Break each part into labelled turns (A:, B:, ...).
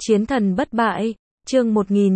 A: Chiến thần bất bại, chương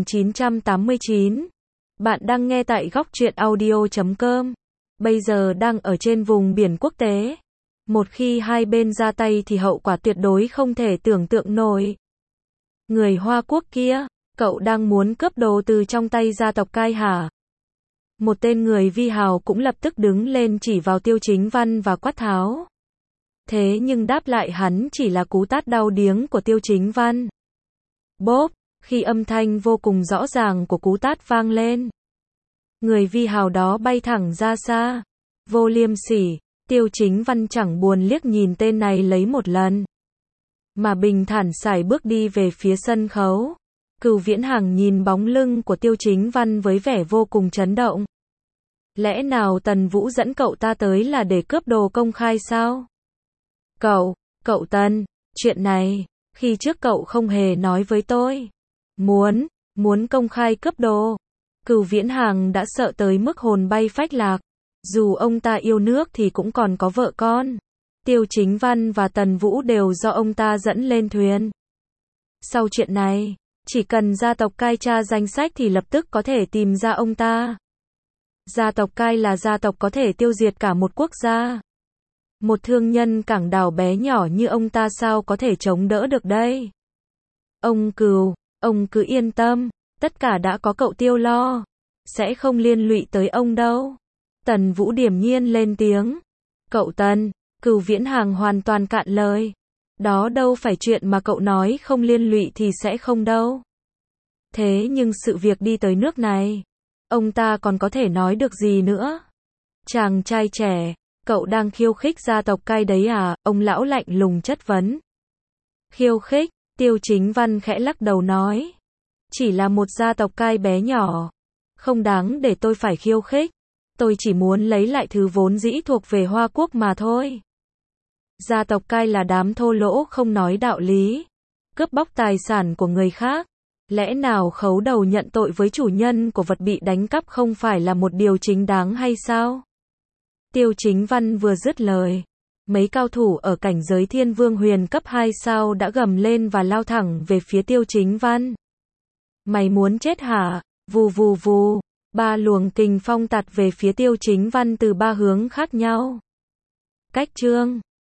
A: 1989. Bạn đang nghe tại góc truyện audio.com. Bây giờ đang ở trên vùng biển quốc tế. Một khi hai bên ra tay thì hậu quả tuyệt đối không thể tưởng tượng nổi. Người Hoa Quốc kia, cậu đang muốn cướp đồ từ trong tay gia tộc Cai hả? Một tên người vi hào cũng lập tức đứng lên chỉ vào Tiêu Chính Văn và quát tháo. Thế nhưng đáp lại hắn chỉ là cú tát đau điếng của Tiêu Chính Văn. Bốp, khi âm thanh vô cùng rõ ràng của cú tát vang lên. Người vi hào đó bay thẳng ra xa. Vô liêm sỉ, Tiêu Chính Văn chẳng buồn liếc nhìn tên này lấy một lần. Mà bình thản sải bước đi về phía sân khấu. Cửu Viễn Hằng nhìn bóng lưng của Tiêu Chính Văn với vẻ vô cùng chấn động. Lẽ nào Tần Vũ dẫn cậu ta tới là để cướp đồ công khai sao? Cậu Tần, chuyện này, khi trước cậu không hề nói với tôi. Muốn công khai cướp đồ. Cửu Viễn Hằng đã sợ tới mức hồn bay phách lạc. Dù ông ta yêu nước thì cũng còn có vợ con. Tiêu Chính Văn và Tần Vũ đều do ông ta dẫn lên thuyền. Sau chuyện này, chỉ cần gia tộc Cai tra danh sách thì lập tức có thể tìm ra ông ta. Gia tộc Cai là gia tộc có thể tiêu diệt cả một quốc gia. Một thương nhân cảng đảo bé nhỏ như ông ta sao có thể chống đỡ được đây? Ông cứ yên tâm, tất cả đã có cậu Tiêu lo, sẽ không liên lụy tới ông đâu. Tần Vũ điềm nhiên lên tiếng. Cậu Tần, Cửu Viễn Hằng hoàn toàn cạn lời. Đó đâu phải chuyện mà cậu nói không liên lụy thì sẽ không đâu. Thế nhưng sự việc đi tới nước này, ông ta còn có thể nói được gì nữa? Chàng trai trẻ, cậu đang khiêu khích gia tộc Cai đấy à? Ông lão lạnh lùng chất vấn. Khiêu khích, Tiêu Chính Văn khẽ lắc đầu nói. Chỉ là một gia tộc Cai bé nhỏ, không đáng để tôi phải khiêu khích. Tôi chỉ muốn lấy lại thứ vốn dĩ thuộc về Hoa Quốc mà thôi. Gia tộc Cai là đám thô lỗ không nói đạo lý, cướp bóc tài sản của người khác. Lẽ nào khấu đầu nhận tội với chủ nhân của vật bị đánh cắp không phải là một điều chính đáng hay sao? Tiêu Chính Văn vừa dứt lời, mấy cao thủ ở cảnh giới Thiên Vương Huyền cấp 2 sao đã gầm lên và lao thẳng về phía Tiêu Chính Văn. Mày muốn chết hả? Vù vù vù, ba luồng kình phong tạt về phía Tiêu Chính Văn từ ba hướng khác nhau. Cách chương